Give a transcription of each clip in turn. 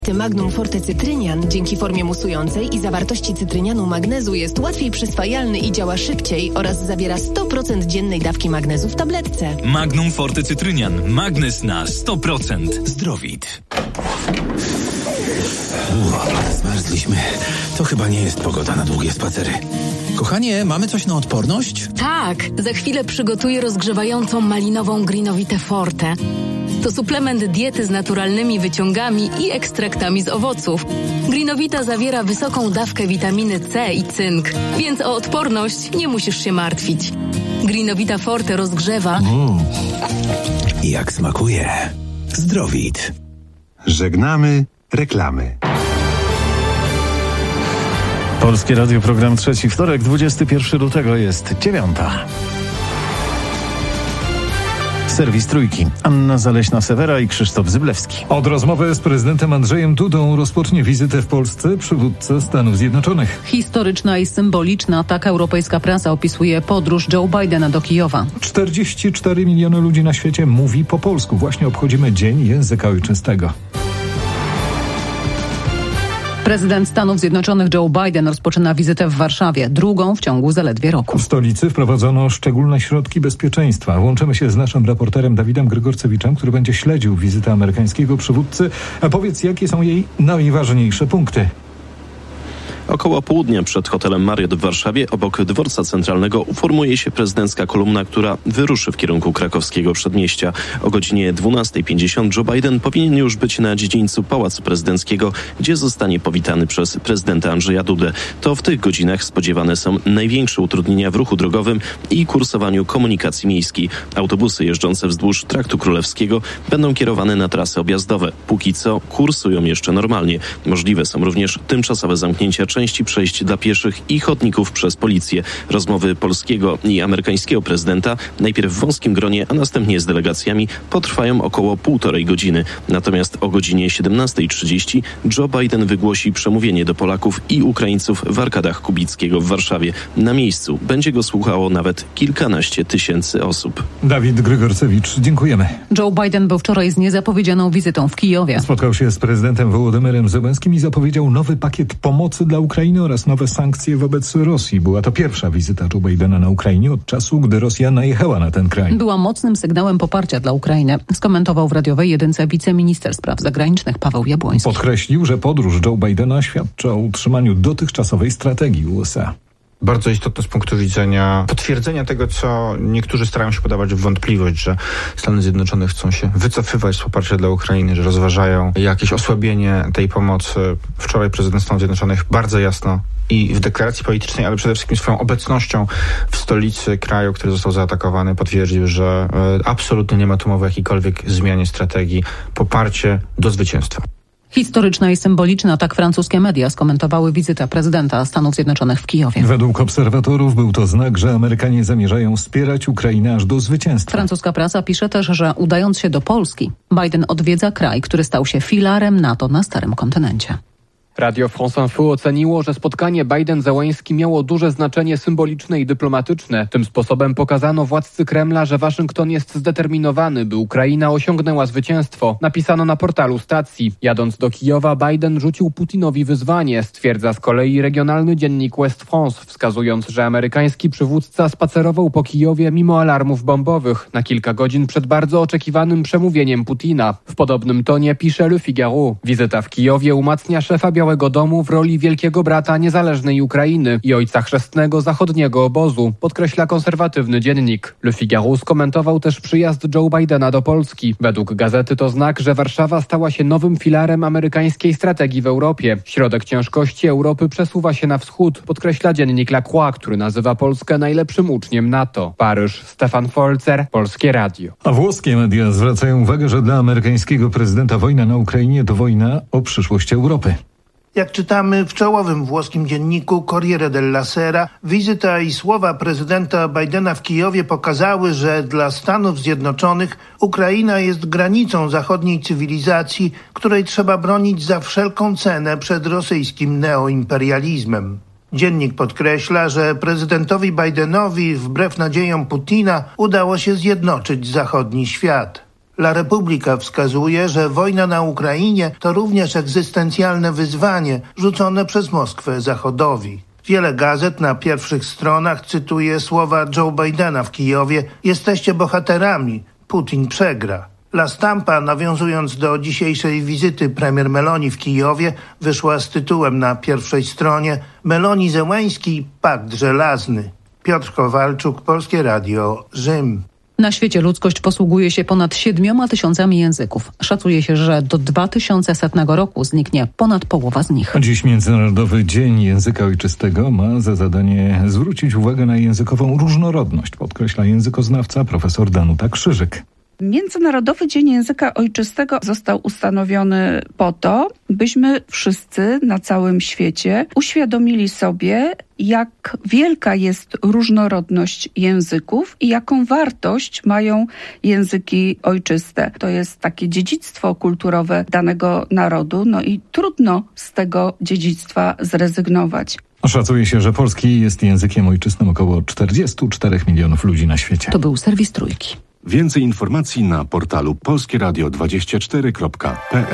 Magnum Forte Cytrynian dzięki formie musującej i zawartości cytrynianu magnezu jest łatwiej przyswajalny i działa szybciej oraz zawiera 100% dziennej dawki magnezu w tabletce. Magnum Forte Cytrynian. Magnez na 100%. Zdrowit. Zmarzliśmy. To chyba nie jest pogoda na długie spacery. Kochanie, mamy coś na odporność? Tak, za chwilę przygotuję rozgrzewającą malinową Greenowitę Forte. To suplement diety z naturalnymi wyciągami i ekstraktami z owoców. Greenowita zawiera wysoką dawkę witaminy C i cynk, więc o odporność nie musisz się martwić. Greenowita Forte rozgrzewa. Jak smakuje. Zdrowit. Żegnamy reklamy. Polskie Radio, program trzeci, wtorek, 21 lutego, jest 9. Serwis Trójki. Anna Zaleśna-Sewera i Krzysztof Zyblewski. Od rozmowy z prezydentem Andrzejem Dudą rozpocznie wizytę w Polsce przywódca Stanów Zjednoczonych. Historyczna i symboliczna, tak europejska prasa opisuje podróż Joe Bidena do Kijowa. 44 miliony ludzi na świecie mówi po polsku. Właśnie obchodzimy Dzień Języka Ojczystego. Prezydent Stanów Zjednoczonych Joe Biden rozpoczyna wizytę w Warszawie, drugą w ciągu zaledwie roku. W stolicy wprowadzono szczególne środki bezpieczeństwa. Łączymy się z naszym reporterem Dawidem Grygorcewiczem, który będzie śledził wizytę amerykańskiego przywódcy. A powiedz, jakie są jej najważniejsze punkty? Około południa przed hotelem Marriott w Warszawie, obok dworca centralnego, uformuje się prezydencka kolumna, która wyruszy w kierunku krakowskiego przedmieścia. O godzinie 12:50 Joe Biden powinien już być na dziedzińcu Pałacu Prezydenckiego, gdzie zostanie powitany przez prezydenta Andrzeja Dudę. To w tych godzinach spodziewane są największe utrudnienia w ruchu drogowym i kursowaniu komunikacji miejskiej. Autobusy jeżdżące wzdłuż Traktu Królewskiego będą kierowane na trasy objazdowe. Póki co kursują jeszcze normalnie. Możliwe są również tymczasowe zamknięcia części przejść dla pieszych i chodników przez policję. Rozmowy polskiego i amerykańskiego prezydenta, najpierw w wąskim gronie, a następnie z delegacjami, potrwają około 1,5 godziny. Natomiast o godzinie 17:30 Joe Biden wygłosi przemówienie do Polaków i Ukraińców w Arkadach Kubickiego w Warszawie. Na miejscu będzie go słuchało nawet kilkanaście tysięcy osób. Dawid Grygorcewicz, dziękujemy. Joe Biden był wczoraj z niezapowiedzianą wizytą w Kijowie. Spotkał się z prezydentem Wołodymyrem Zełenskim i zapowiedział nowy pakiet pomocy dla Ukrainy oraz nowe sankcje wobec Rosji. Była to pierwsza wizyta Joe Bidena na Ukrainie od czasu, gdy Rosja najechała na ten kraj. Była mocnym sygnałem poparcia dla Ukrainy, skomentował w radiowej jedynce wiceminister spraw zagranicznych Paweł Jabłoński. Podkreślił, że podróż Joe Bidena świadczy o utrzymaniu dotychczasowej strategii USA. Bardzo istotne z punktu widzenia potwierdzenia tego, co niektórzy starają się podawać w wątpliwość, że Stany Zjednoczone chcą się wycofywać z poparcia dla Ukrainy, że rozważają jakieś osłabienie tej pomocy. Wczoraj prezydent Stanów Zjednoczonych bardzo jasno i w deklaracji politycznej, ale przede wszystkim swoją obecnością w stolicy kraju, który został zaatakowany, potwierdził, że absolutnie nie ma tu mowy o jakiejkolwiek zmianie strategii, poparcie do zwycięstwa. Historyczna i symboliczna, tak francuskie media skomentowały wizytę prezydenta Stanów Zjednoczonych w Kijowie. Według obserwatorów był to znak, że Amerykanie zamierzają wspierać Ukrainę aż do zwycięstwa. Francuska prasa pisze też, że udając się do Polski, Biden odwiedza kraj, który stał się filarem NATO na starym kontynencie. Radio France Info oceniło, że spotkanie Biden-Zełenski miało duże znaczenie symboliczne i dyplomatyczne. Tym sposobem pokazano władcy Kremla, że Waszyngton jest zdeterminowany, by Ukraina osiągnęła zwycięstwo. Napisano na portalu stacji. Jadąc do Kijowa, Biden rzucił Putinowi wyzwanie, stwierdza z kolei regionalny dziennik West France, wskazując, że amerykański przywódca spacerował po Kijowie mimo alarmów bombowych, na kilka godzin przed bardzo oczekiwanym przemówieniem Putina. W podobnym tonie pisze Le Figaro. Wizyta w Kijowie umacnia szefa Białego Domu w roli wielkiego brata niezależnej Ukrainy i ojca chrzestnego zachodniego obozu, podkreśla konserwatywny dziennik. Le Figaro skomentował też przyjazd Joe Bidena do Polski. Według gazety to znak, że Warszawa stała się nowym filarem amerykańskiej strategii w Europie. Środek ciężkości Europy przesuwa się na wschód, podkreśla dziennik La Croix, który nazywa Polskę najlepszym uczniem NATO. Paryż, Stefan Folzer, Polskie Radio. A włoskie media zwracają uwagę, że dla amerykańskiego prezydenta wojna na Ukrainie to wojna o przyszłość Europy. Jak czytamy w czołowym włoskim dzienniku Corriere della Sera, wizyta i słowa prezydenta Bidena w Kijowie pokazały, że dla Stanów Zjednoczonych Ukraina jest granicą zachodniej cywilizacji, której trzeba bronić za wszelką cenę przed rosyjskim neoimperializmem. Dziennik podkreśla, że prezydentowi Bidenowi, wbrew nadziejom Putina, udało się zjednoczyć zachodni świat. La Repubblica wskazuje, że wojna na Ukrainie to również egzystencjalne wyzwanie rzucone przez Moskwę Zachodowi. Wiele gazet na pierwszych stronach cytuje słowa Joe Bidena w Kijowie: jesteście bohaterami, Putin przegra. La Stampa, nawiązując do dzisiejszej wizyty premier Meloni w Kijowie, wyszła z tytułem na pierwszej stronie: Meloni-Zełenski, pakt żelazny. Piotr Kowalczuk, Polskie Radio, Rzym. Na świecie ludzkość posługuje się ponad 7 tysiącami języków. Szacuje się, że do 2100 roku zniknie ponad połowa z nich. Dziś Międzynarodowy Dzień Języka Ojczystego ma za zadanie zwrócić uwagę na językową różnorodność, podkreśla językoznawca profesor Danuta Krzyżyk. Międzynarodowy Dzień Języka Ojczystego został ustanowiony po to, byśmy wszyscy na całym świecie uświadomili sobie, jak wielka jest różnorodność języków i jaką wartość mają języki ojczyste. To jest takie dziedzictwo kulturowe danego narodu, no i trudno z tego dziedzictwa zrezygnować. Szacuje się, że polski jest językiem ojczystym około 44 milionów ludzi na świecie. To był serwis Trójki. Więcej informacji na portalu polskieradio24.pl.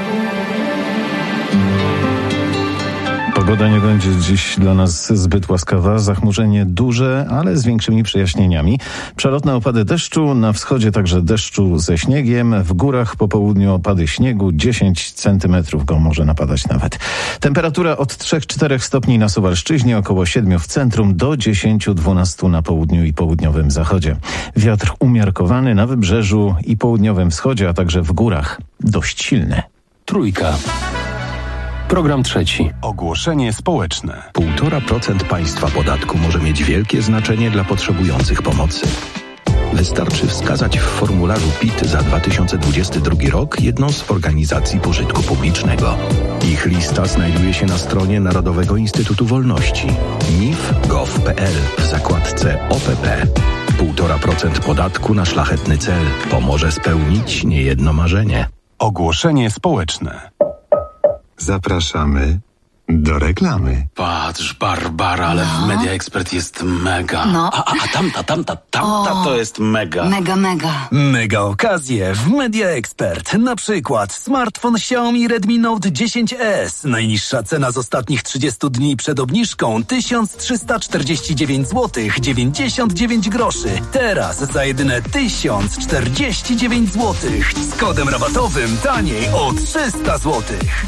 Pogoda nie będzie dziś dla nas zbyt łaskawa. Zachmurzenie duże, ale z większymi przejaśnieniami. Przelotne opady deszczu, na wschodzie także deszczu ze śniegiem. W górach po południu opady śniegu, 10 centymetrów go może napadać nawet. Temperatura od 3-4 stopni na Suwalszczyźnie, około 7 w centrum, do 10-12 na południu i południowym zachodzie. Wiatr umiarkowany na wybrzeżu i południowym wschodzie, a także w górach. Dość silny. Trójka. Program trzeci. Ogłoszenie społeczne. 1,5% państwa podatku może mieć wielkie znaczenie dla potrzebujących pomocy. Wystarczy wskazać w formularzu PIT za 2022 rok jedną z organizacji pożytku publicznego. Ich lista znajduje się na stronie Narodowego Instytutu Wolności mif.gov.pl w zakładce OPP. 1,5% podatku na szlachetny cel pomoże spełnić niejedno marzenie. Ogłoszenie społeczne. Zapraszamy do reklamy. Patrz, Barbara, ale w Media Expert jest mega. No. A tamta to jest mega. Mega. Mega okazje w Media Expert. Na przykład smartfon Xiaomi Redmi Note 10S. Najniższa cena z ostatnich 30 dni przed obniżką 1349 zł 99 groszy. Teraz za jedyne 1049 zł. Z kodem rabatowym taniej o 300 zł.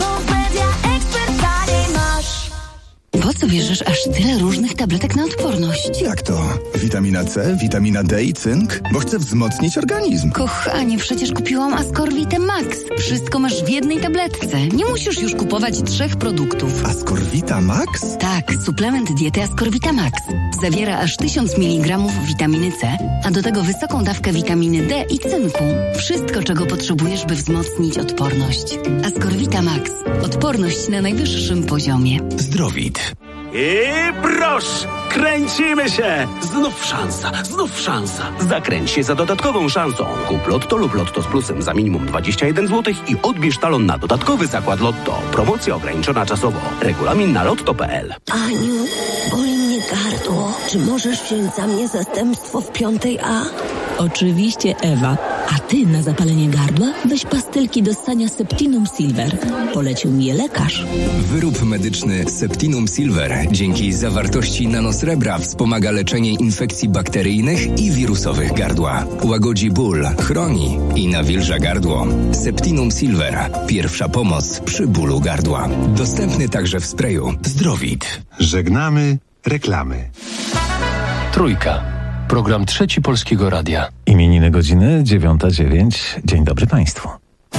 Po co bierzesz aż tyle różnych tabletek na odporność? Jak to? Witamina C, witamina D i cynk? Bo chcę wzmocnić organizm. Kochanie, przecież kupiłam Ascorvitę Max. Wszystko masz w jednej tabletce. Nie musisz już kupować 3 produktów. Ascorvita Max? Tak, suplement diety Ascorvita Max. Zawiera aż 1000 mg witaminy C, a do tego wysoką dawkę witaminy D i cynku. Wszystko, czego potrzebujesz, by wzmocnić odporność. Ascorvita Max. Odporność na najwyższym poziomie. Zdrowit. I proszę, kręcimy się! Znów szansa. Zakręć się za dodatkową szansą. Kup Lotto lub Lotto z plusem za minimum 21 zł i odbierz talon na dodatkowy zakład Lotto. Promocja ograniczona czasowo. Regulamin na lotto.pl. Aniu, boli mnie gardło. Czy możesz wziąć za mnie zastępstwo w 5A? Oczywiście, Ewa. A ty na zapalenie gardła weź pastylki do ssania Septinum Silver. Polecił mi je lekarz. Wyrób medyczny Septinum Silver dzięki zawartości nanosrebra wspomaga leczenie infekcji bakteryjnych i wirusowych gardła. Łagodzi ból, chroni i nawilża gardło. Septinum Silver. Pierwsza pomoc przy bólu gardła. Dostępny także w sprayu. Zdrowit. Żegnamy reklamy. Trójka. Program trzeci Polskiego Radia. Imieniny godziny 9:09. Dzień dobry Państwu.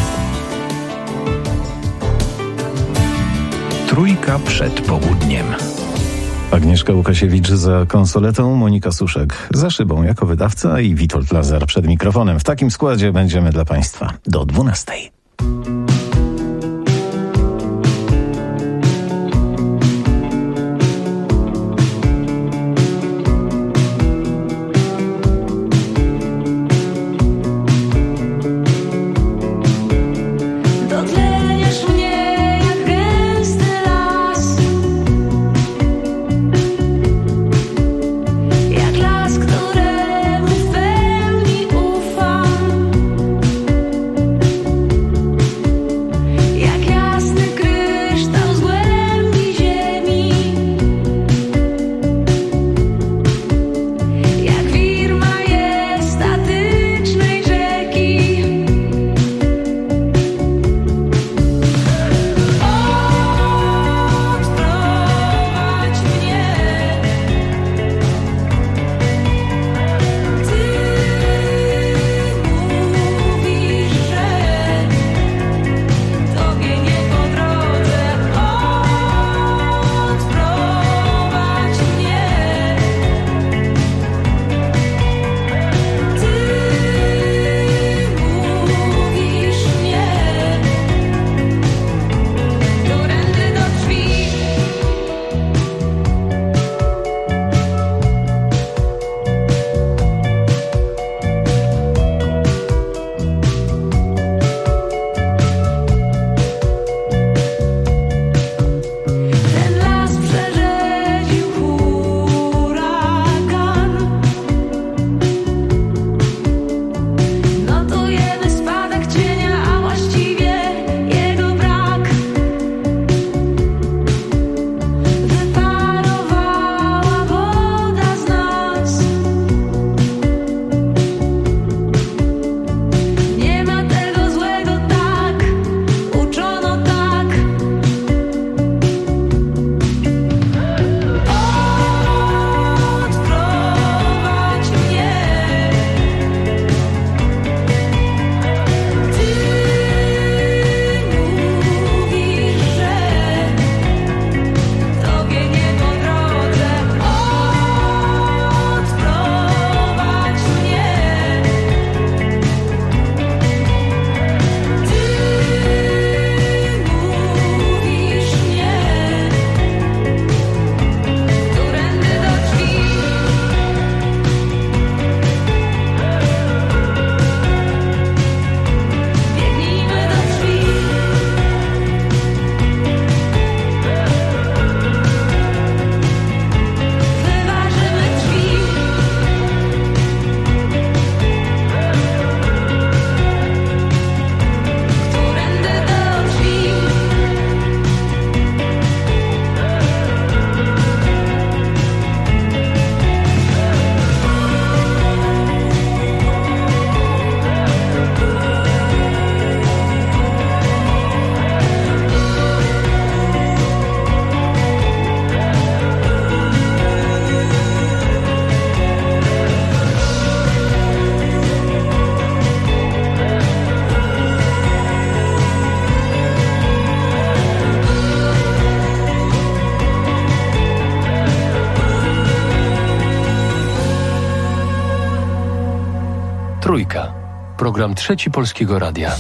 Trójka przed południem. Agnieszka Łukasiewicz za konsoletą, Monika Suszek za szybą jako wydawca i Witold Lazar przed mikrofonem. W takim składzie będziemy dla Państwa do 12:00. Program Trzeci Polskiego Radia.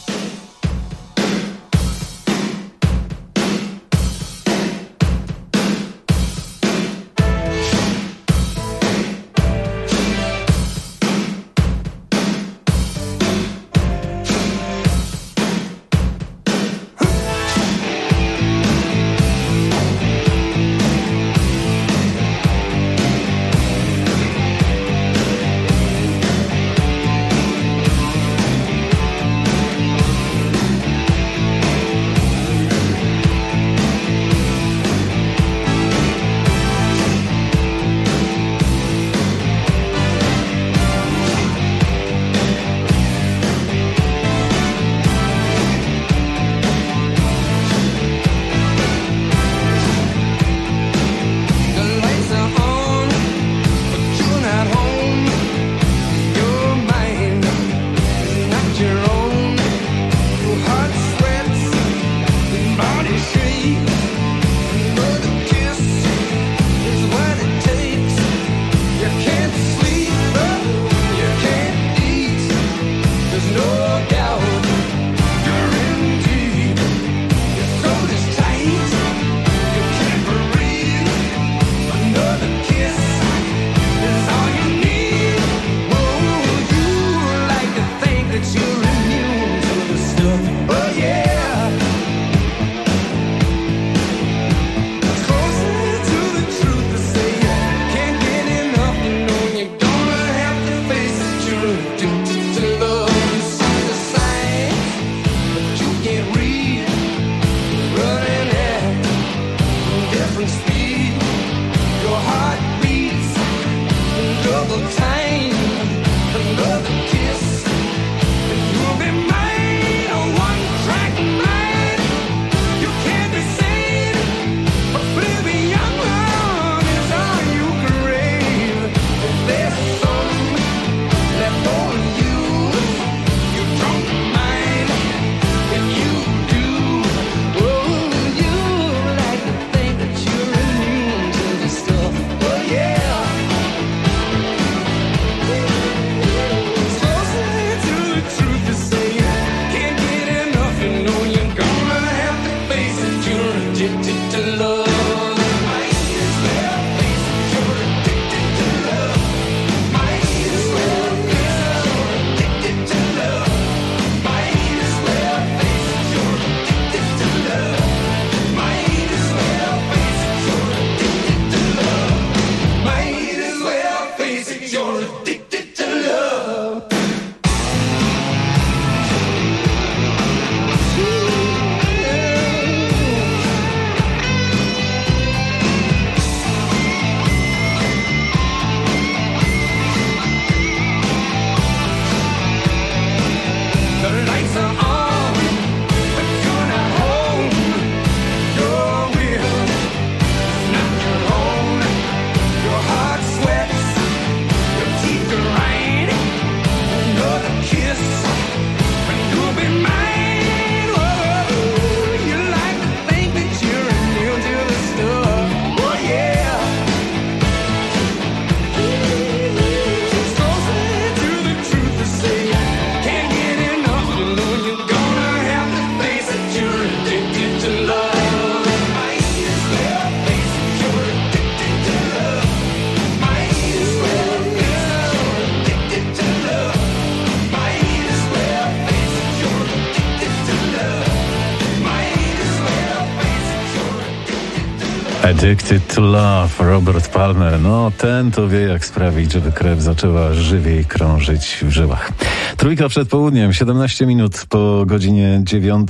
Addicted to Love, Robert Palmer. No, ten to wie, jak sprawić, żeby krew zaczęła żywiej krążyć w żyłach. Trójka przed południem, 17 minut po godzinie 9.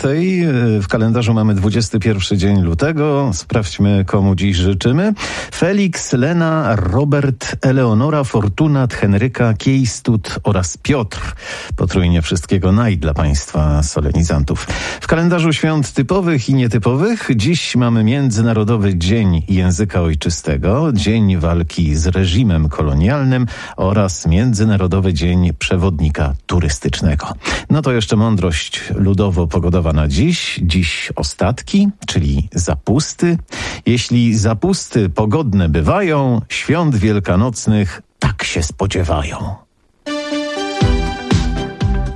W kalendarzu mamy 21 dzień lutego. Sprawdźmy, komu dziś życzymy. Felix, Lena, Robert, Eleonora, Fortunat, Henryka, Kiejstut oraz Piotr. Potrójnie wszystkiego naj dla Państwa solenizantów. W kalendarzu świąt typowych i nietypowych dziś mamy Międzynarodowy Dzień Języka Ojczystego, Dzień Walki z Reżimem Kolonialnym oraz Międzynarodowy Dzień Przewodnika Turystycznego. No to jeszcze mądrość ludowo-pogodowa na dziś. Dziś ostatki, czyli zapusty. Jeśli zapusty pogodne bywają, świąt wielkanocnych tak się spodziewają.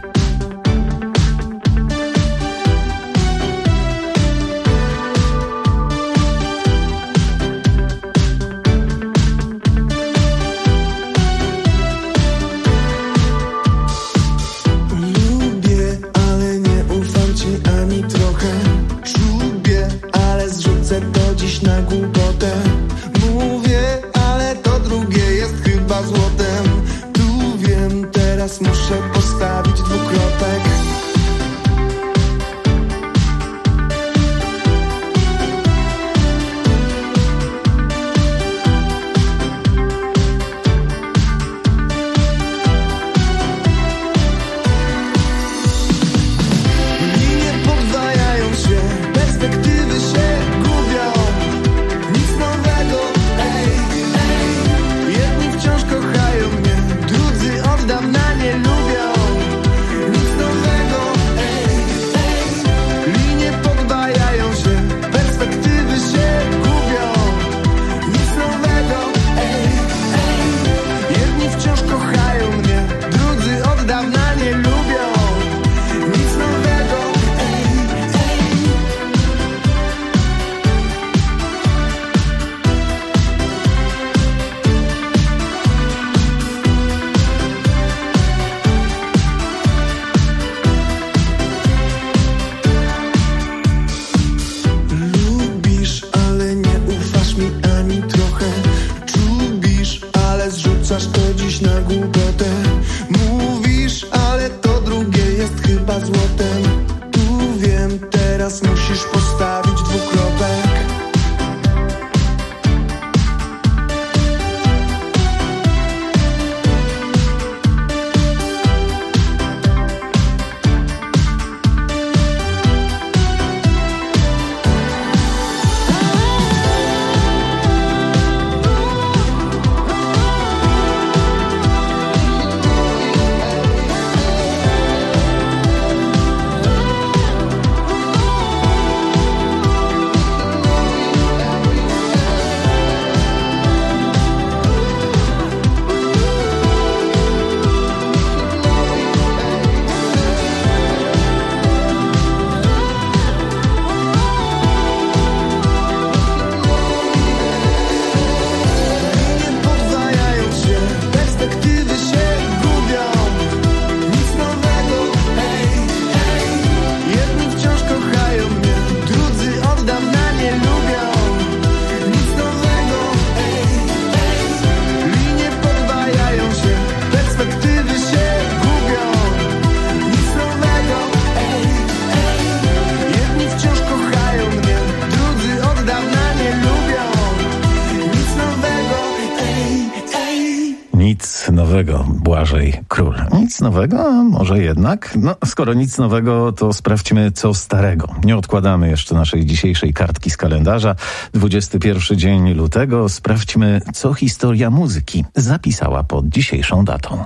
nowego, Błażej Król. Nic nowego? A może jednak? No, skoro nic nowego, to sprawdźmy co starego. Nie odkładamy jeszcze naszej dzisiejszej kartki z kalendarza. 21 dzień lutego. Sprawdźmy, co historia muzyki zapisała pod dzisiejszą datą.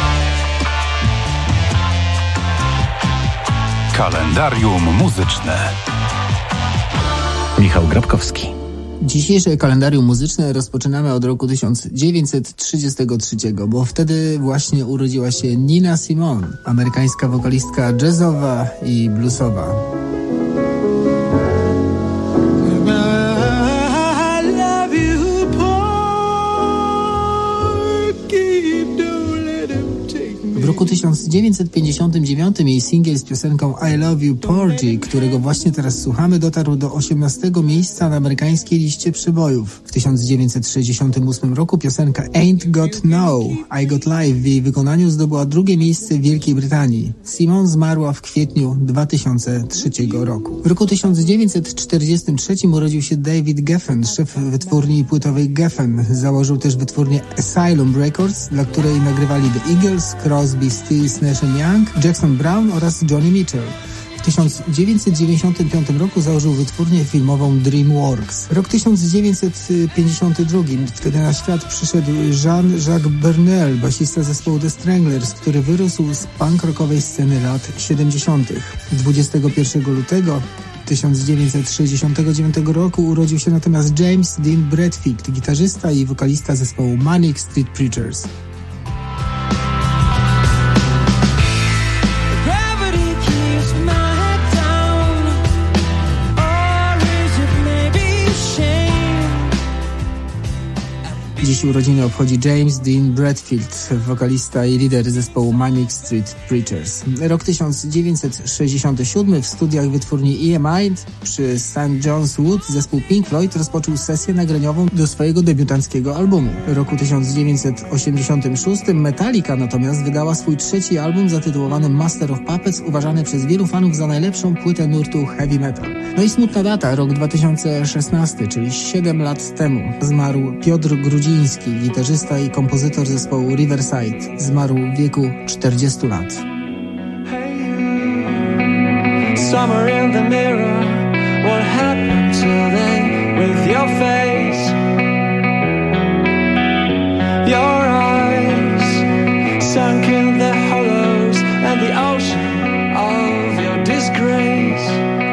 Kalendarium muzyczne. Michał Grabkowski. Dzisiejsze kalendarium muzyczne rozpoczynamy od roku 1933, bo wtedy właśnie urodziła się Nina Simone, amerykańska wokalistka jazzowa i bluesowa. W roku 1959 jej singiel z piosenką I Love You Porgy, którego właśnie teraz słuchamy, dotarł do 18 miejsca na amerykańskiej liście przebojów. W 1968 roku piosenka Ain't Got No, I Got Life w jej wykonaniu zdobyła drugie miejsce w Wielkiej Brytanii. Simone zmarła w kwietniu 2003 roku. W roku 1943 urodził się David Geffen, szef wytwórni płytowej Geffen. Założył też wytwórnię Asylum Records, dla której nagrywali The Eagles, Crosby, Stills, Nash & Young, Jackson Browne oraz Johnny Mitchell. W 1995 roku założył wytwórnię filmową DreamWorks. Rok 1952. Wtedy na świat przyszedł Jean-Jacques Brunel, basista zespołu The Stranglers, który wyrósł z punk rockowej sceny lat 70. 21 lutego 1969 roku urodził się natomiast James Dean Bradfield, gitarzysta i wokalista zespołu Manic Street Preachers. Dziś urodziny obchodzi James Dean Bradfield, wokalista i lider zespołu Manic Street Preachers. Rok 1967 w studiach wytwórni EMI przy St. John's Wood zespół Pink Floyd rozpoczął sesję nagraniową do swojego debiutanckiego albumu. W roku 1986 Metallica natomiast wydała swój trzeci album zatytułowany Master of Puppets, uważany przez wielu fanów za najlepszą płytę nurtu heavy metal. No i smutna data, rok 2016, czyli 7 lat temu, zmarł Piotr Grudziński, gitarzysta i kompozytor zespołu Riverside. Zmarł w wieku 40 lat. Summer in the mirror, what happened today with your face? Your eyes sunk in the hollows and the ocean of your disgrace.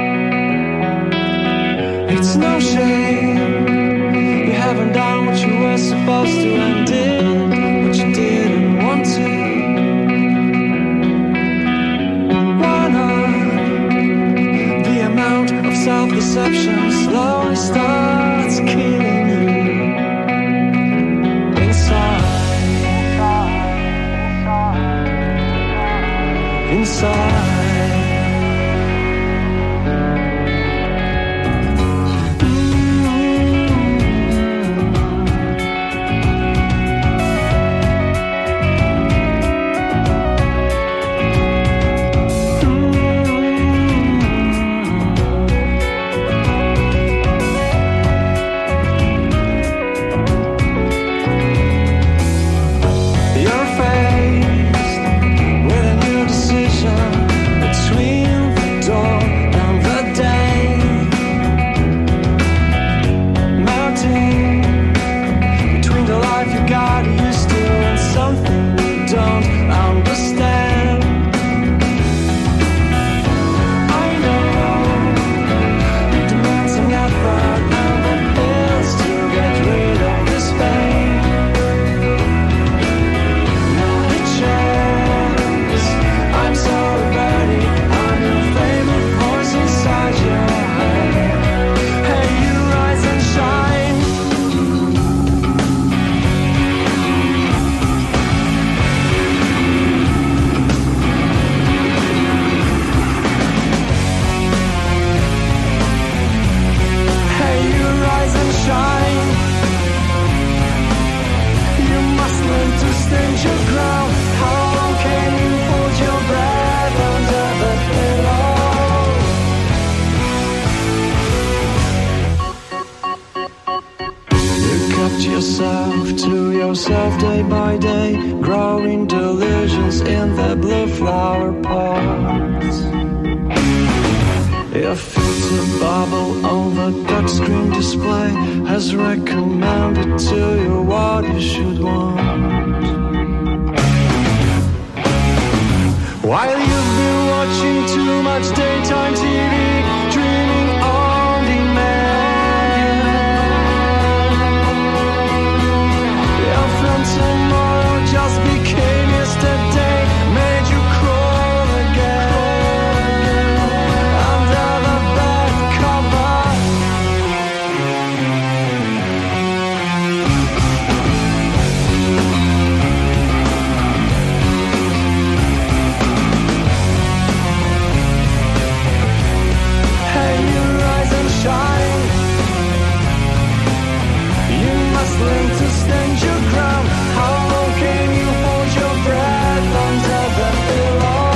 It's no shame you haven't done what you were supposed to and did what you didn't want to. Why not? The amount of self-deception slowly starts killing you inside. You're faced with a new decision. yourself to yourself day by day, growing delusions in the blue flower pots. Your filter bubble on the touchscreen display has recommended to you what you should want. While you've been watching too much daytime TV, dreaming on demand, your film tomorrow just became yesterday, made you crawl again under the bed cover. Hey, you rise and shine. You must learn to stand your ground. How long can you hold your breath under the pillow?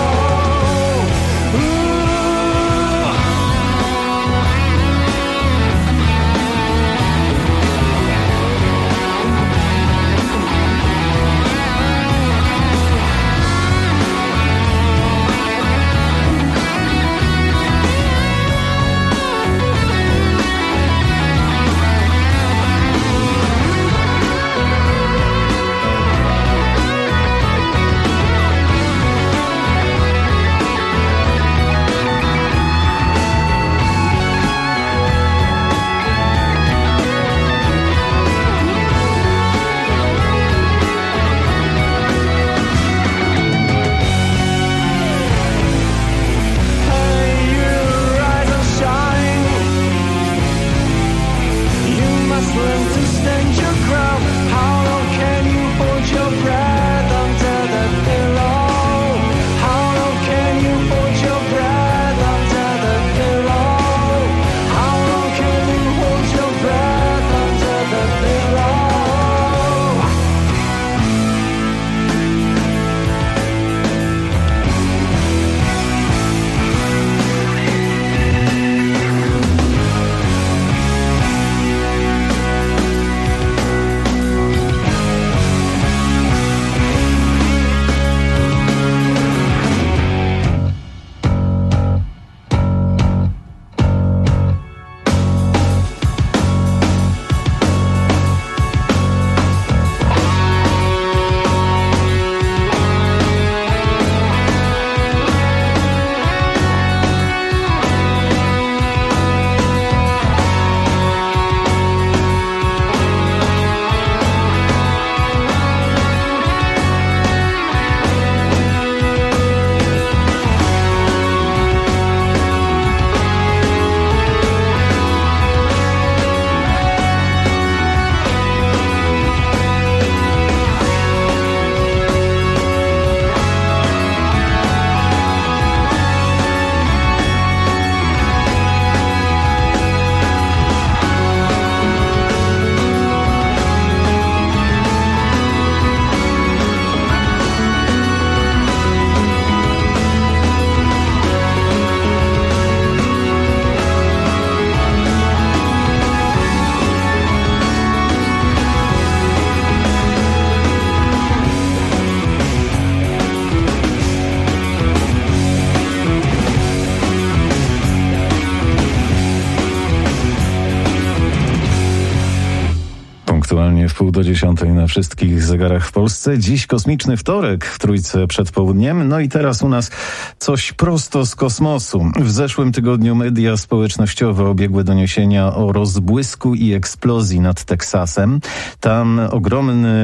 Aktualnie w 9:30 na wszystkich zegarach w Polsce. Dziś kosmiczny wtorek w Trójce przed południem. No i teraz u nas coś prosto z kosmosu. W zeszłym tygodniu media społecznościowe obiegły doniesienia o rozbłysku i eksplozji nad Teksasem. Tam ogromny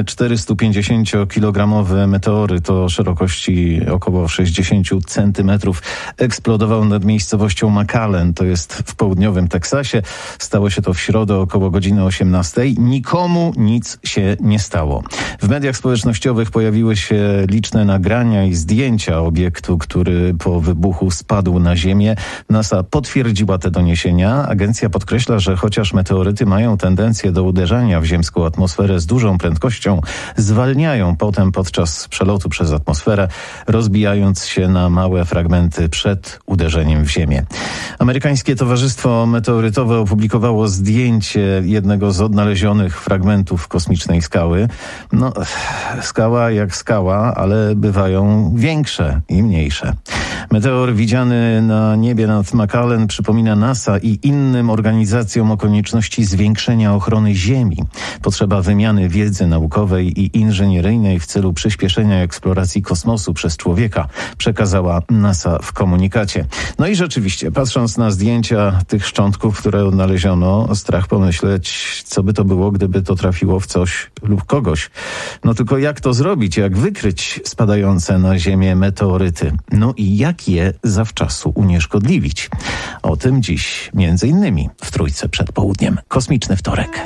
450-kilogramowy meteoryt o szerokości około 60 centymetrów eksplodował nad miejscowością McAllen. To jest w południowym Teksasie. Stało się to w środę około godziny 18:00. Nikomu nic się nie stało. W mediach społecznościowych pojawiły się liczne nagrania i zdjęcia obiektu, który po wybuchu spadł na ziemię. NASA potwierdziła te doniesienia. Agencja podkreśla, że chociaż meteoryty mają tendencję do uderzania w ziemską atmosferę z dużą prędkością, zwalniają potem podczas przelotu przez atmosferę, rozbijając się na małe fragmenty przed uderzeniem w ziemię. Amerykańskie Towarzystwo Meteorytowe opublikowało zdjęcie jednego z odnalezionych fragmentów fragmentów kosmicznej skały. No, skała jak skała, ale bywają większe i mniejsze. Meteor widziany na niebie nad McAllen przypomina NASA i innym organizacjom o konieczności zwiększenia ochrony Ziemi. Potrzeba wymiany wiedzy naukowej i inżynieryjnej w celu przyspieszenia eksploracji kosmosu przez człowieka, przekazała NASA w komunikacie. No i rzeczywiście, patrząc na zdjęcia tych szczątków, które odnaleziono, strach pomyśleć, co by to było, gdyby to trafiło w coś lub kogoś. No tylko jak to zrobić? Jak wykryć spadające na Ziemię meteoryty? No i jak je zawczasu unieszkodliwić? O tym dziś między innymi w Trójce przed południem. Kosmiczny wtorek.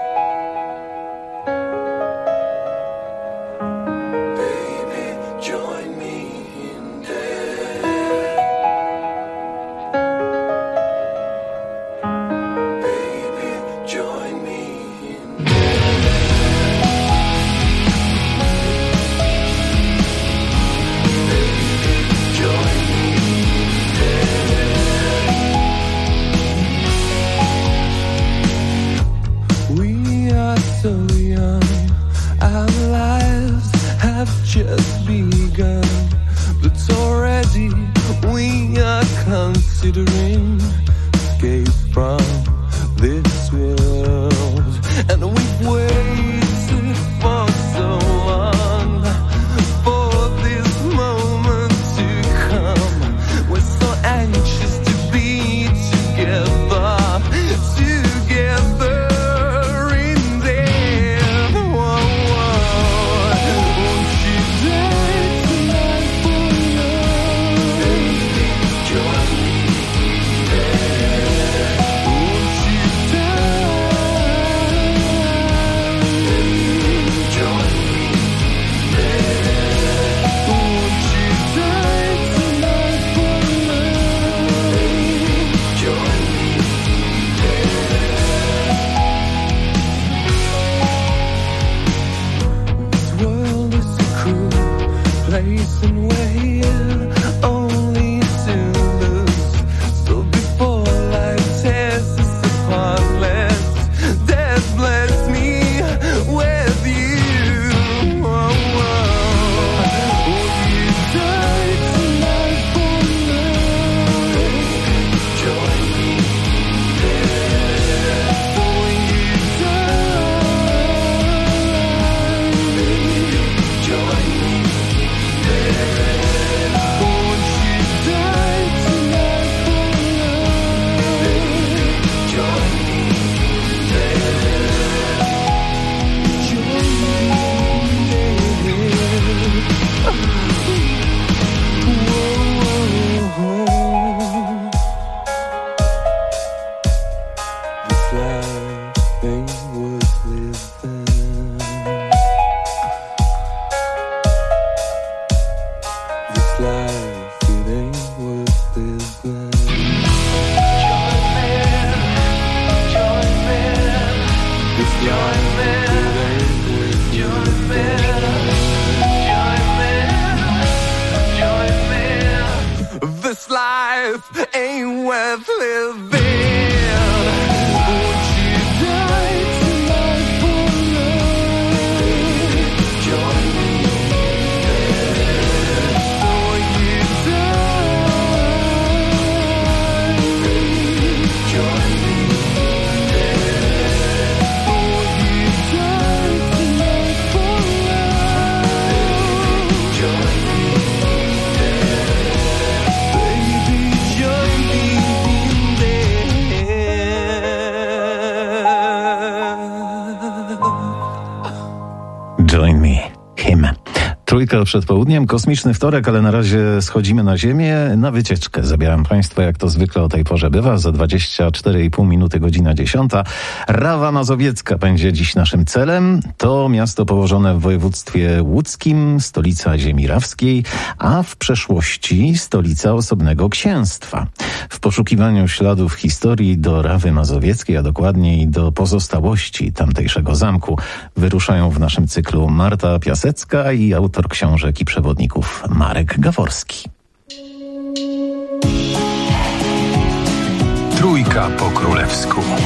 Join me, him. Trójka przed południem, kosmiczny wtorek, ale na razie schodzimy na Ziemię, na wycieczkę. Zabieram Państwa, jak to zwykle o tej porze bywa, za 24,5 minuty, godzina 10. Rawa Mazowiecka będzie dziś naszym celem. To miasto położone w województwie łódzkim, stolica ziemi rawskiej, a w przeszłości stolica osobnego księstwa. W poszukiwaniu śladów historii do Rawy Mazowieckiej, a dokładniej do pozostałości tamtejszego zamku, wyruszają w naszym cyklu Marta Piasecka i autor książek i przewodników Marek Gaworski. Trójka po królewsku.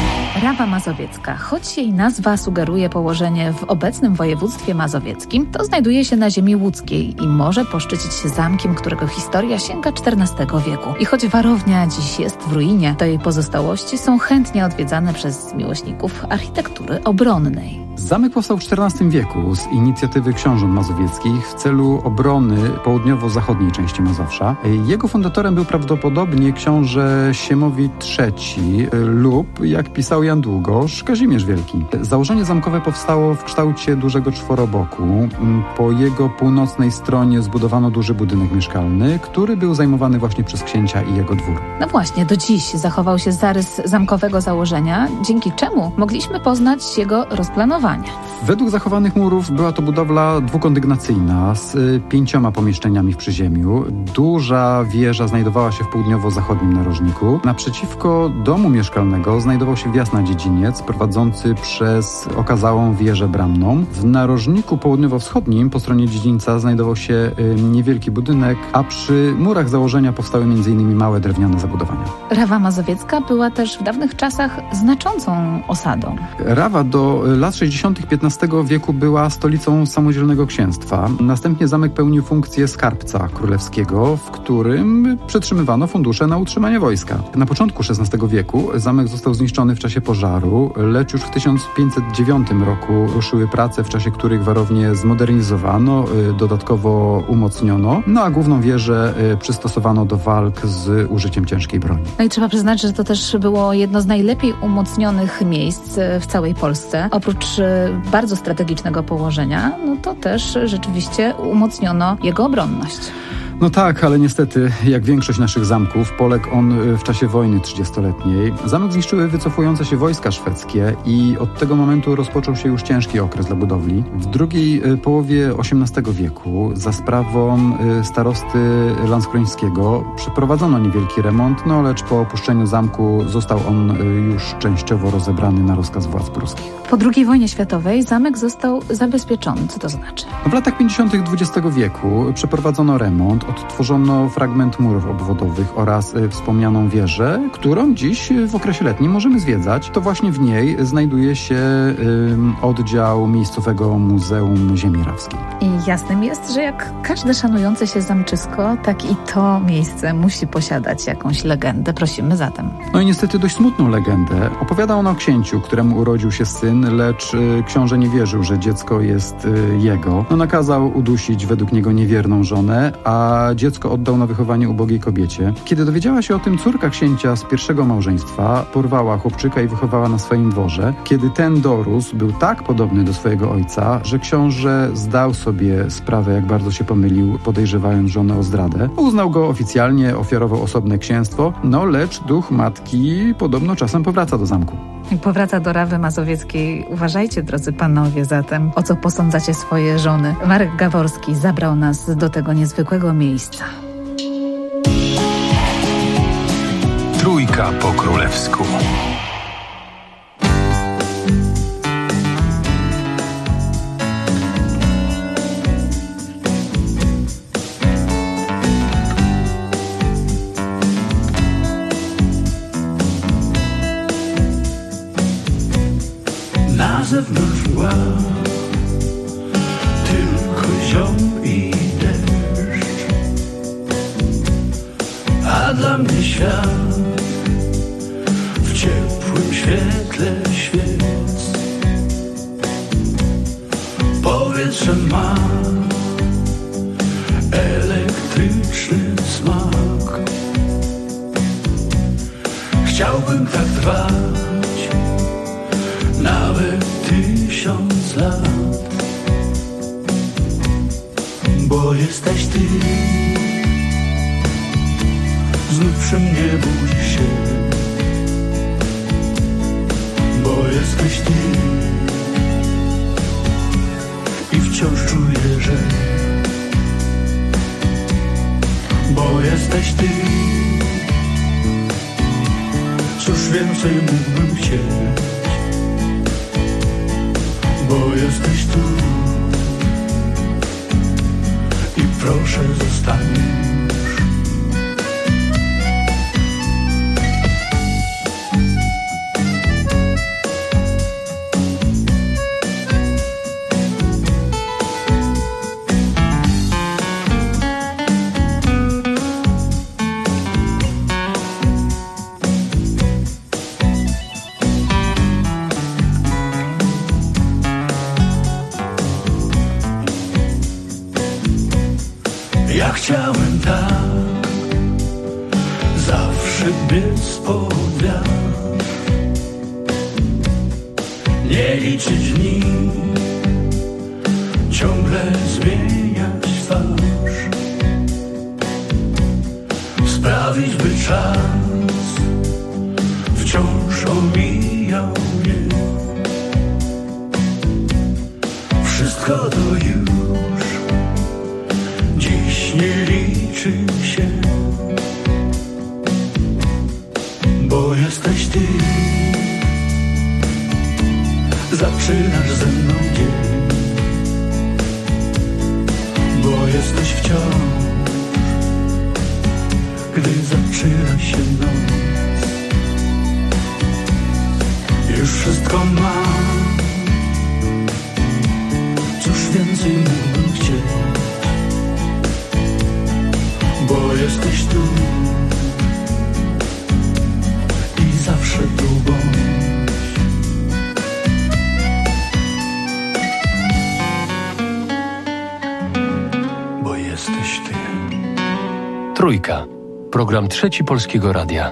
Rawa Mazowiecka, choć jej nazwa sugeruje położenie w obecnym województwie mazowieckim, to znajduje się na ziemi łódzkiej i może poszczycić się zamkiem, którego historia sięga XIV wieku. I choć warownia dziś jest w ruinie, to jej pozostałości są chętnie odwiedzane przez miłośników architektury obronnej. Zamek powstał w XIV wieku z inicjatywy książąt mazowieckich w celu obrony południowo-zachodniej części Mazowsza. Jego fundatorem był prawdopodobnie książę Siemowit III lub, jak pisał Jan Długosz, Kazimierz Wielki. Założenie zamkowe powstało w kształcie dużego czworoboku. Po jego północnej stronie zbudowano duży budynek mieszkalny, który był zajmowany właśnie przez księcia i jego dwór. No właśnie, do dziś zachował się zarys zamkowego założenia, dzięki czemu mogliśmy poznać jego rozplanowanie. Według zachowanych murów była to budowla dwukondygnacyjna z 5 pomieszczeniami w przyziemiu. Duża wieża znajdowała się w południowo-zachodnim narożniku. Naprzeciwko domu mieszkalnego znajdował się wjazd na dziedziniec prowadzący przez okazałą wieżę bramną. W narożniku południowo-wschodnim po stronie dziedzińca znajdował się niewielki budynek, a przy murach założenia powstały m.in. małe drewniane zabudowania. Rawa Mazowiecka była też w dawnych czasach znaczącą osadą. Rawa do lat 60. XV wieku była stolicą samodzielnego księstwa. Następnie zamek pełnił funkcję skarbca królewskiego, w którym przetrzymywano fundusze na utrzymanie wojska. Na początku XVI wieku zamek został zniszczony w czasie pożaru, lecz już w 1509 roku ruszyły prace, w czasie których warownię zmodernizowano, dodatkowo umocniono, a główną wieżę przystosowano do walk z użyciem ciężkiej broni. No i trzeba przyznać, że to też było jedno z najlepiej umocnionych miejsc w całej Polsce. Oprócz bardzo strategicznego położenia, to też rzeczywiście umocniono jego obronność. No tak, ale niestety, jak większość naszych zamków, poległ on w czasie wojny 30-letniej. Zamek zniszczyły wycofujące się wojska szwedzkie i od tego momentu rozpoczął się już ciężki okres dla budowli. W drugiej połowie XVIII wieku za sprawą starosty landskrońskiego przeprowadzono niewielki remont, lecz po opuszczeniu zamku został on już częściowo rozebrany na rozkaz władz pruskich. Po II wojnie światowej zamek został zabezpieczony. Co to znaczy? W latach 50. XX wieku przeprowadzono remont, odtworzono fragment murów obwodowych oraz wspomnianą wieżę, którą dziś w okresie letnim możemy zwiedzać. To właśnie w niej znajduje się oddział miejscowego Muzeum Ziemi Rawskiej. I jasnym jest, że jak każde szanujące się zamczysko, tak i to miejsce musi posiadać jakąś legendę. Prosimy zatem. No i niestety dość smutną legendę. Opowiada ona o księciu, któremu urodził się syn, lecz książę nie wierzył, że dziecko jest jego. Nakazał udusić według niego niewierną żonę, a dziecko oddał na wychowanie ubogiej kobiecie. Kiedy dowiedziała się o tym córka księcia z pierwszego małżeństwa, porwała chłopczyka i wychowała na swoim dworze. Kiedy ten dorósł, był tak podobny do swojego ojca, że książę zdał sobie sprawę, jak bardzo się pomylił, podejrzewając żonę o zdradę. Uznał go oficjalnie, ofiarował osobne księstwo, lecz duch matki podobno czasem powraca do zamku. I powraca do Rawy Mazowieckiej. Uważajcie, drodzy panowie, zatem, o co posądzacie swoje żony. Marek Gaworski zabrał nas do tego niezwykłego miejsca. Trójka po królewsku. Na zewnątrz mgła, tylko ziom i deszcz, a dla mnie świat w ciepłym świetle świec. Powietrze ma elektryczny smak. Chciałbym tak trwać nawet 1000 lat, bo jesteś ty. Znów przy mnie budzi się, bo jesteś ty. I wciąż czuję, że bo jesteś ty. Cóż więcej mógłbym chcieć, bo jesteś tu. I proszę zostaniesz. chciałem tak zawsze biec pod wiatr, nie liczyć dni, ciągle zmieniać twarz, sprawić, by czas wciąż omijał mnie. Wszystko to już dziś nie liczy się, bo jesteś ty. Zaczynasz ze mną dzień, bo jesteś wciąż, gdy zaczyna się noc. Już wszystko mam, cóż więcej mógłbym chcieć, bo jesteś tu i zawsze tu bądź. Bo jesteś ty. Trójka. Program Trzeci Polskiego Radia.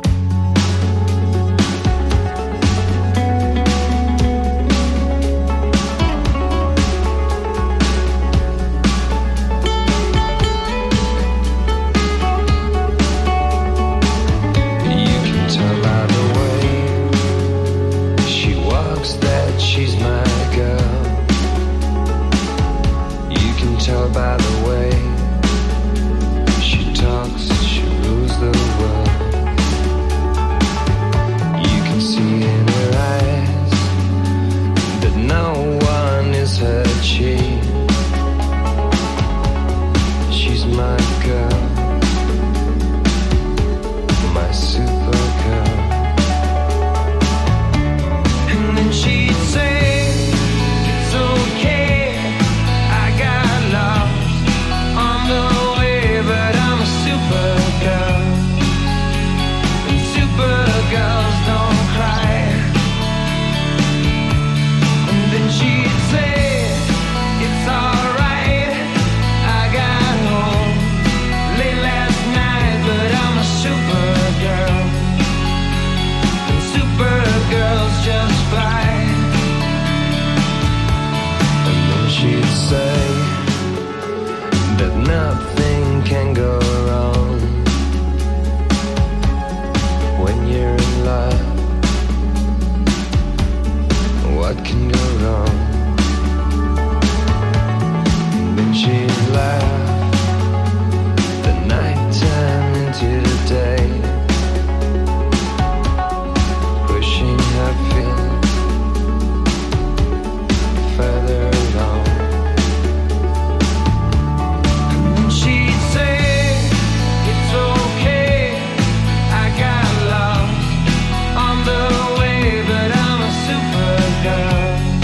Girl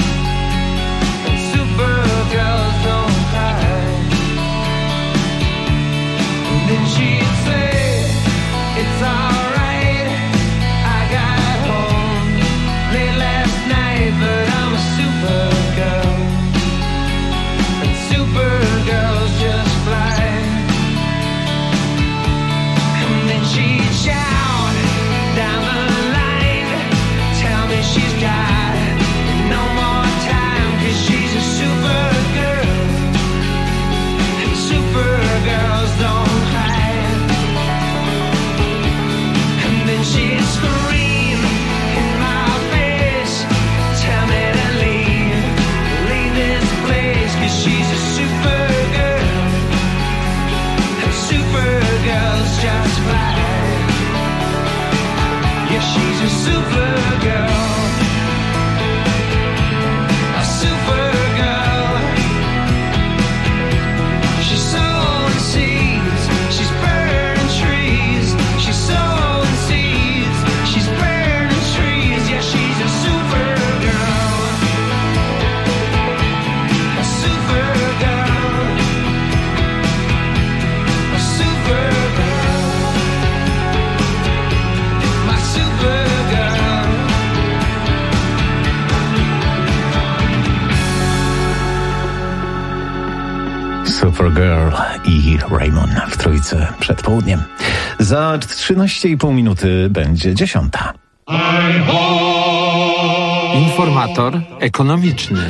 Supergirl i Raymond w trójce przed południem. Za 13,5 minuty będzie 10. Informator ekonomiczny.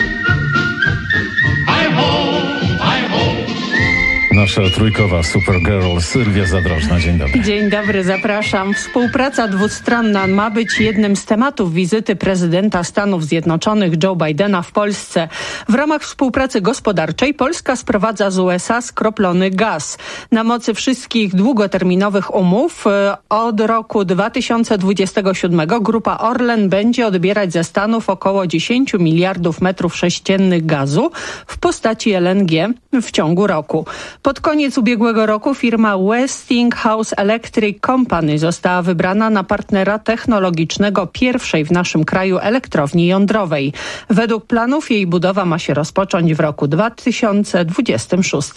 Nasza trójkowa Supergirl Sylwia Zadrożna. Dzień dobry. Dzień dobry, zapraszam. Współpraca dwustronna ma być jednym z tematów wizyty prezydenta Stanów Zjednoczonych Joe Bidena w Polsce. W ramach współpracy gospodarczej Polska sprowadza z USA skroplony gaz. Na mocy wszystkich długoterminowych umów od roku 2027 Grupa Orlen będzie odbierać ze Stanów około 10 miliardów metrów sześciennych gazu w postaci LNG w ciągu roku. Pod koniec ubiegłego roku firma Westinghouse Electric Company została wybrana na partnera technologicznego pierwszej w naszym kraju elektrowni jądrowej. Według planów jej budowa ma się rozpocząć w roku 2026.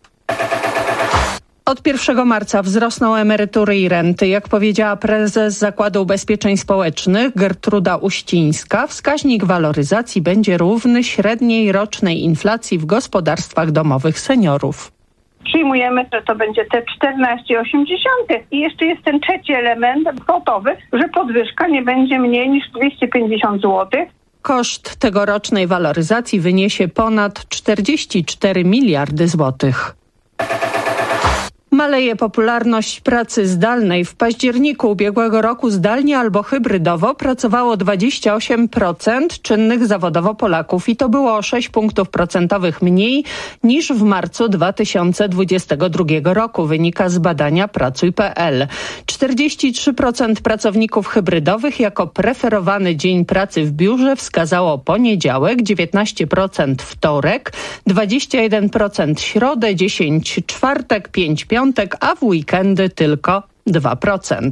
Od 1 marca wzrosną emerytury i renty. Jak powiedziała prezes Zakładu Ubezpieczeń Społecznych Gertruda Uścińska, wskaźnik waloryzacji będzie równy średniej rocznej inflacji w gospodarstwach domowych seniorów. Przyjmujemy, że to będzie te 14,80 i jeszcze jest ten trzeci element kwotowy, że podwyżka nie będzie mniej niż 250 zł. Koszt tegorocznej waloryzacji wyniesie ponad 44 miliardy złotych. Maleje popularność pracy zdalnej. W październiku ubiegłego roku zdalnie albo hybrydowo pracowało 28% czynnych zawodowo Polaków i to było o 6 punktów procentowych mniej niż w marcu 2022 roku, wynika z badania Pracuj.pl. 43% pracowników hybrydowych jako preferowany dzień pracy w biurze wskazało poniedziałek, 19% wtorek, 21% środę, 10% czwartek, 5% piątek, a w weekendy tylko 2%.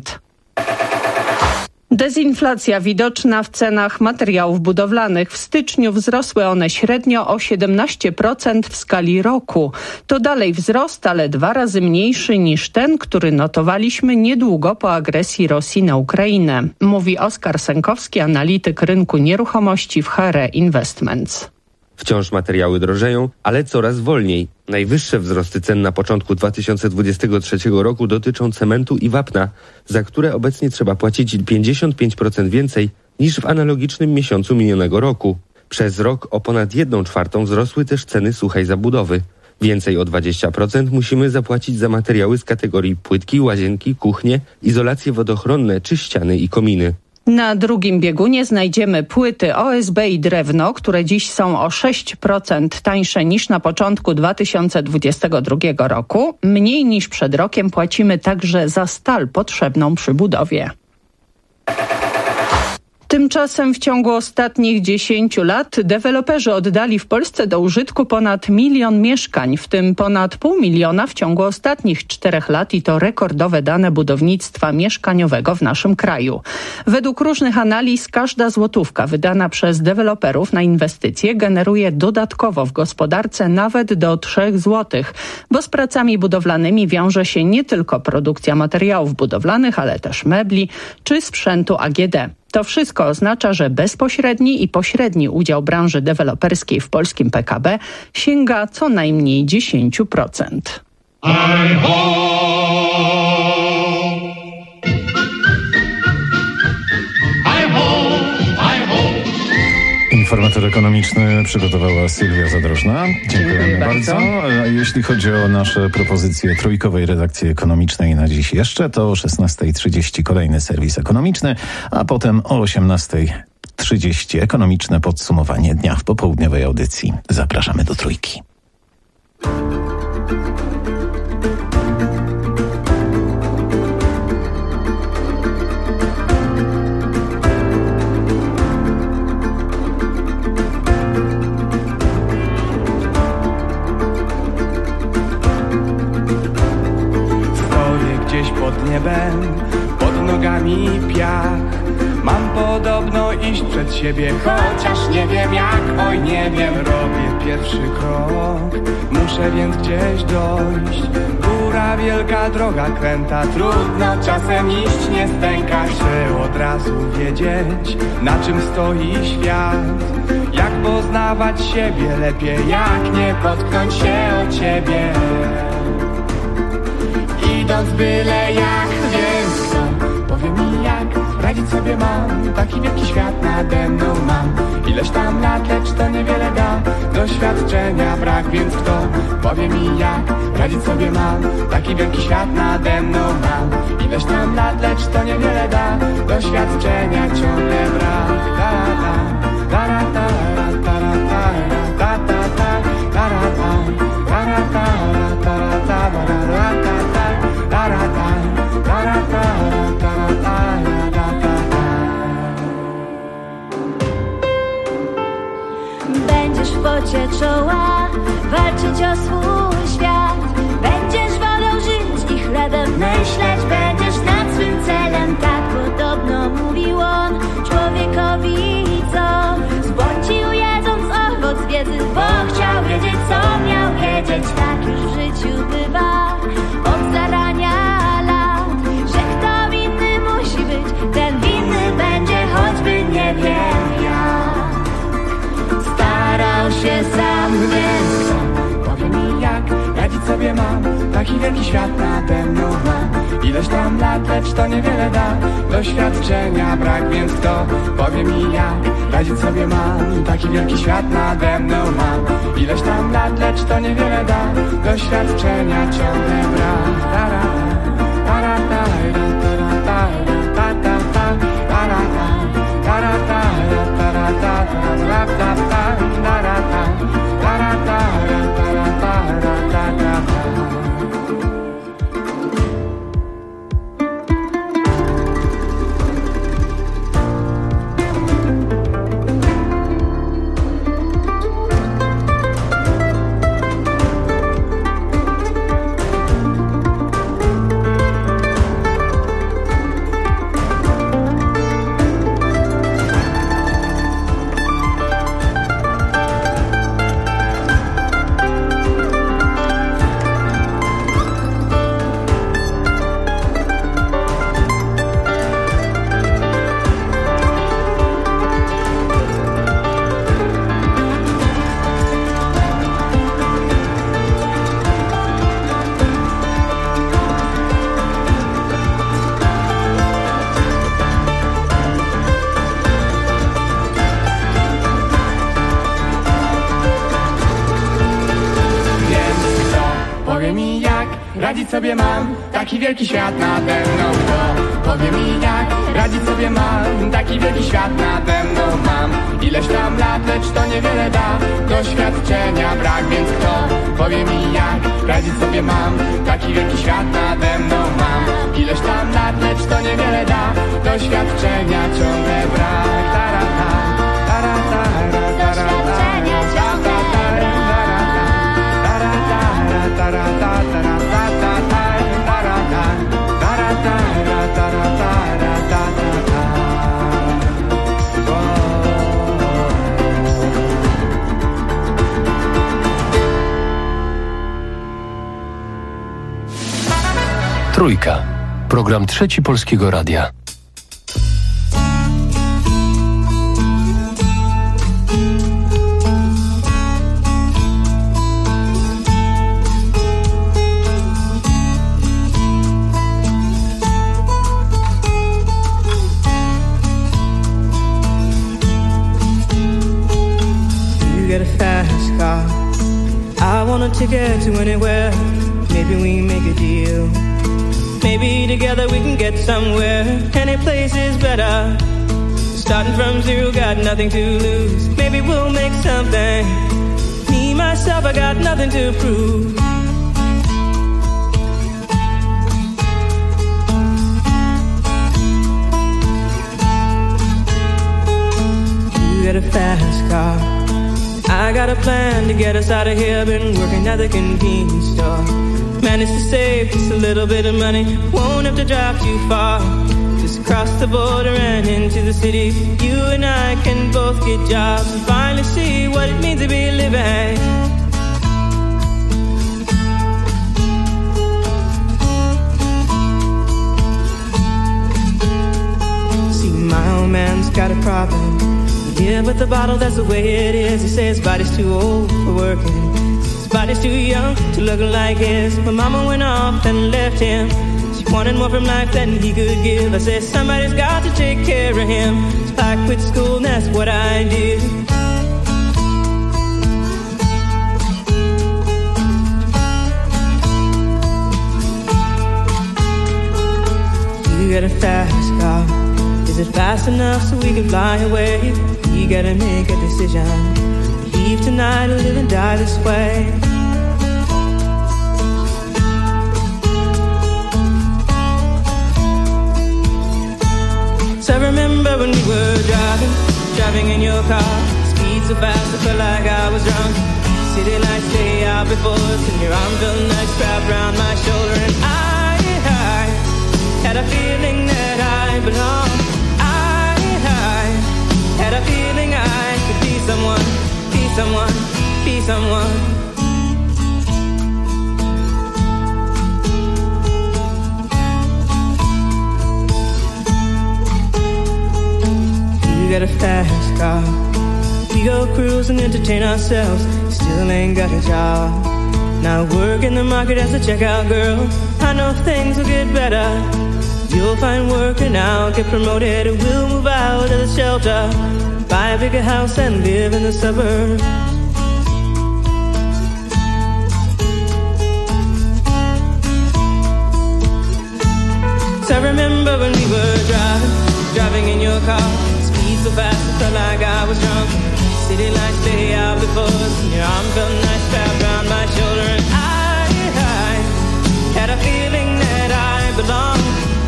Dezinflacja widoczna w cenach materiałów budowlanych. W styczniu wzrosły one średnio o 17% w skali roku. To dalej wzrost, ale 2 razy mniejszy niż ten, który notowaliśmy niedługo po agresji Rosji na Ukrainę, mówi Oskar Sękowski, analityk rynku nieruchomości w HR Investments. Wciąż materiały drożeją, ale coraz wolniej. Najwyższe wzrosty cen na początku 2023 roku dotyczą cementu i wapna, za które obecnie trzeba płacić 55% więcej niż w analogicznym miesiącu minionego roku. Przez rok o ponad 1/4 wzrosły też ceny suchej zabudowy. Więcej o 20% musimy zapłacić za materiały z kategorii płytki, łazienki, kuchnie, izolacje wodochronne czy ściany i kominy. Na drugim biegunie znajdziemy płyty OSB i drewno, które dziś są o 6% tańsze niż na początku 2022 roku. Mniej niż przed rokiem płacimy także za stal potrzebną przy budowie. Tymczasem w ciągu ostatnich 10 lat deweloperzy oddali w Polsce do użytku ponad 1 milion mieszkań, w tym ponad 0,5 miliona w ciągu ostatnich 4 lat i to rekordowe dane budownictwa mieszkaniowego w naszym kraju. Według różnych analiz każda złotówka wydana przez deweloperów na inwestycje generuje dodatkowo w gospodarce nawet do 3 zł, bo z pracami budowlanymi wiąże się nie tylko produkcja materiałów budowlanych, ale też mebli czy sprzętu AGD. To wszystko oznacza, że bezpośredni i pośredni udział branży deweloperskiej w polskim PKB sięga co najmniej 10%. Informator ekonomiczny przygotowała Sylwia Zadrożna. Dziękujemy bardzo. A jeśli chodzi o nasze propozycje trójkowej redakcji ekonomicznej na dziś jeszcze, to o 16:30 kolejny serwis ekonomiczny, a potem o 18:30 ekonomiczne podsumowanie dnia w popołudniowej audycji. Zapraszamy do trójki. Pod niebem, pod nogami piach. Mam podobno iść przed siebie, chociaż nie wiem jak, oj nie wiem. Robię pierwszy krok, muszę więc gdzieś dojść. Góra wielka, droga kręta, trudno czasem iść, nie stękać. Chcę od razu wiedzieć, na czym stoi świat. Jak poznawać siebie lepiej, jak nie potknąć się o ciebie. Idąc byle jak, więc kto powie mi jak radzić sobie mam, taki wielki świat nade mną mam. Ileś tam lat, lecz to niewiele da, doświadczenia brak, więc kto powie mi jak radzić sobie mam, taki wielki świat nade mną mam. Ileś tam lat, lecz to niewiele da, doświadczenia ciągle brak. Będziesz w pocie czoła walczyć o swój świat. Będziesz wolą żyć i chlebem myśleć. Będziesz nad swym celem, tak podobno mówił on człowiekowi, co zbłądził jedząc owoc wiedzy, bo chciał wiedzieć, co miał wiedzieć. Tak już w życiu bywa od zarania lat, że kto winny musi być, ten winny będzie, choćby nie wiem jak. Starał się sam, więc kto powie mi jak radzić sobie mam, taki wielki świat nade mną mam. Ileś tam lat, lecz to niewiele da, doświadczenia brak, więc kto powie mi jak radzić sobie mam, taki wielki świat nade mną mam. Ileś tam lat, lecz to niewiele da, doświadczenia ciągle brak. Radzić sobie mam, taki wielki świat nade mną. Kto powie mi jak radzić sobie mam, taki wielki świat nade mną mam. Ileś tam lat, lecz to niewiele da, doświadczenia brak, więc kto powie mi jak radzić sobie mam, taki wielki świat nade mną mam. Ileś tam lat, lecz to niewiele da, doświadczenia ciągle brak. Doświadczenia ciągle Trójka. Program Trzeci Polskiego Radia. Get a fast car, I want a ticket to anywhere. Maybe we make a deal. Maybe together we can get somewhere. Any place is better. Starting from zero, got nothing to lose. Maybe we'll make something. Me, myself, I got nothing to prove. You got a fast car, I got a plan to get us out of here. Been working at the convenience store. Managed to save just a little bit of money. Won't have to drive too far. Just cross the border and into the city. You and I can both get jobs and finally see what it means to be living. See, my old man's got a problem. He live with the bottle, that's the way it is. He says his body's too old for working, his body's too young to look like his. My mama went off and left him. She wanted more from life than he could give. I said somebody's got to take care of him. So I quit school and that's what I did. You got a fast car. Is it fast enough so we can fly away? You gotta make a decision. Leave tonight or live and die this way. So I remember when we were driving in your car. Speed so fast I felt like I was drunk. City lights stay out before us, and your arm felt nice wrapped around my shoulder. And I had a feeling that I belonged. I had a feeling I could be someone, be someone, be someone. You got a fast car. We go cruise and entertain ourselves. Still ain't got a job. Now work in the market as a checkout girl. I know things will get better. You'll find work and I'll get promoted. We'll move out of the shelter, buy a bigger house and live in the suburbs. So I remember when we were driving in your car. Speed so fast I felt like I was drunk. City lights lay out before us, and your arm felt nice wrapped around my shoulder. And I had a feeling that I belonged.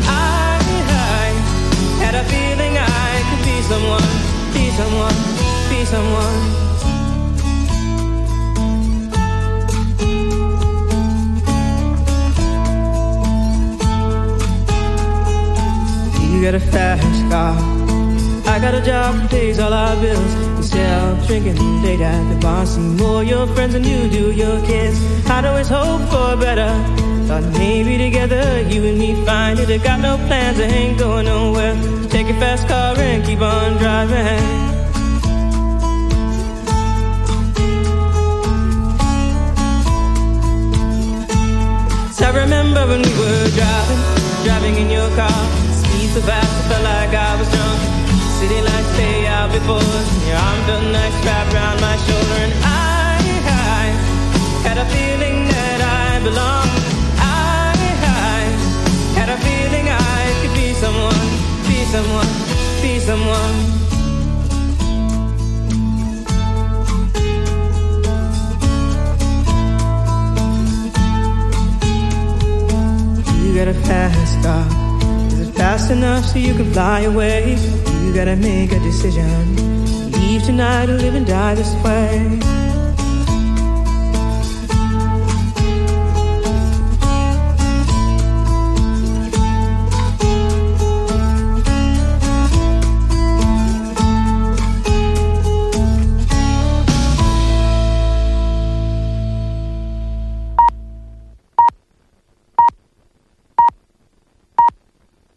Had a feeling I could be someone, be someone, be someone. You got a fast car. I got a job that pays all our bills. Instead of drinking late at the bar, see more your friends than you do your kids. I'd always hope for better. Thought maybe together you and me find it. I got no plans, I ain't going nowhere. So take your fast car and keep on driving. So I remember when we were driving in your car. Speed so fast I felt like I was drunk. City lights stay out before us, and your arm felt nice wrapped around my shoulder. And I had a feeling that I belonged. Had a feeling I could be someone, be someone, be someone. You got a fast car. Is it fast enough so you can fly away? You gotta make a decision. Leave tonight or live and die this way.